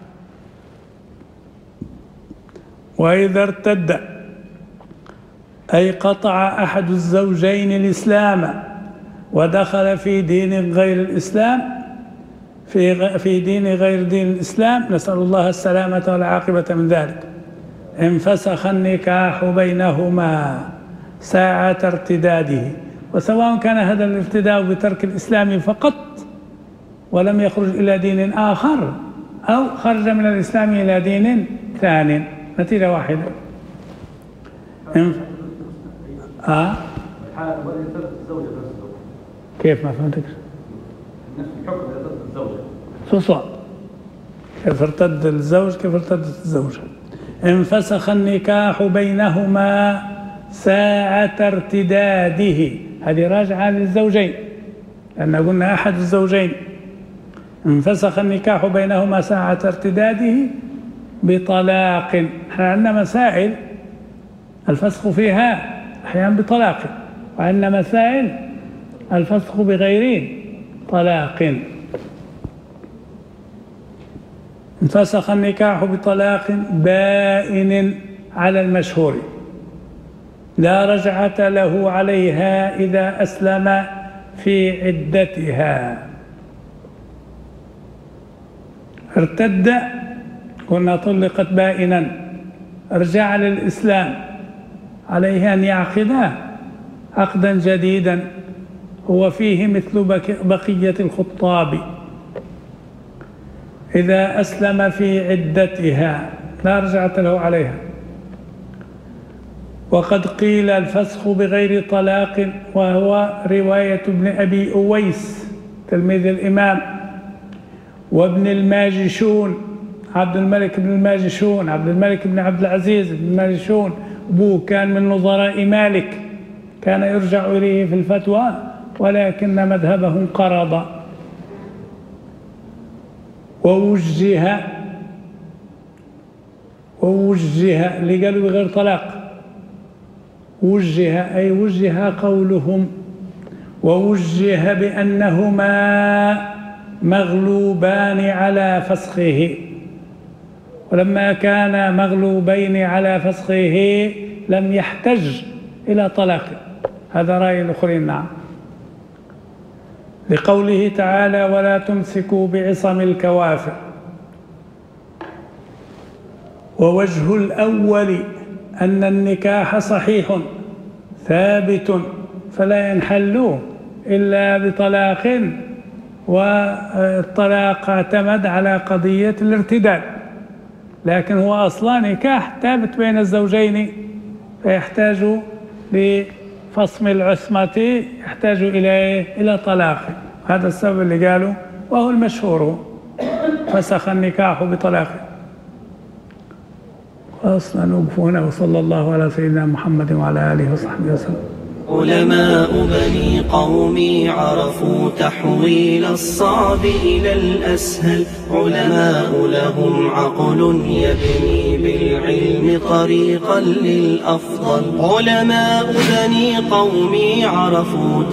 وإذا ارتد أي قطع أحد الزوجين الإسلام ودخل في دين غير الإسلام، في في دين غير دين الإسلام، نسأل الله السلامة والعاقبة من ذلك، انفسخ النكاح بينهما ساعة ارتداده. وسواء كان هذا الارتداد بترك الإسلام فقط ولم يخرج إلى دين آخر، أو خرج من الإسلام إلى دين ثاني، نتيجة واحدة. آه كيف؟ ما فهمتك. نفس الحكم إذا ارتدت الزوجة. صوصا كيف ارتد الزوج كيف ارتدت الزوجة. انفسخ النكاح بينهما ساعة ارتداده، هذه راجعة للزوجين، لأن قلنا أحد الزوجين. انفسخ النكاح بينهما ساعة ارتداده بطلاق. احنا عندنا مسائل الفسخ فيها أحيانا بطلاق، وعندنا مسائل الفسخ بغير طلاق. انفسخ النكاح بطلاق بائن على المشهور، لا رجعة له عليها إذا أسلم في عدتها. ارتد، قلنا طلقت بائنا، رجع للإسلام، عليه أن يعقدا عقدا جديدا هو فيه مثل بقية الخطاب. إذا أسلم في عدتها لا رجعة له عليها. وقد قيل الفسخ بغير طلاق، وهو رواية ابن أبي أويس تلميذ الإمام، وابن الماجشون عبد الملك بن الماجشون، عبد الملك بن عبد العزيز بن الماجشون، أبوه كان من نظراء مالك، كان يرجع إليه في الفتوى ولكن مذهبه انقرض. ووجه ووجه اللي قالوا بغير طلاق، وجه أي وجه قولهم، ووجه بأنهما مغلوبان على فسخه. ولما كان مغلوبين على فسخه لم يحتج إلى طلاقه. هذا رأي الآخرين. نعم، لقوله تعالى ولا تمسكوا بعصم الكوافر. ووجه الأول أن النكاح صحيح ثابت فلا ينحل إلا بطلاق، والطلاق اعتمد على قضية الارتداد، لكن هو أصلا نكاح ثابت بين الزوجين، فيحتاج لفصم العصمة، يحتاج إلى إلى طلاق. هذا السبب اللي قالوا، وهو المشهور، فسخ النكاح بطلاق. أصلا نوقف هنا، وصلى الله على سيدنا محمد وعلى آله وصحبه وسلم. علماء بني قومي عرفوا تحويل الصعب إلى الأسهل. علماء لهم عقل يبني بالعلم طريقا للأفضل. علماء بني قومي عرفوا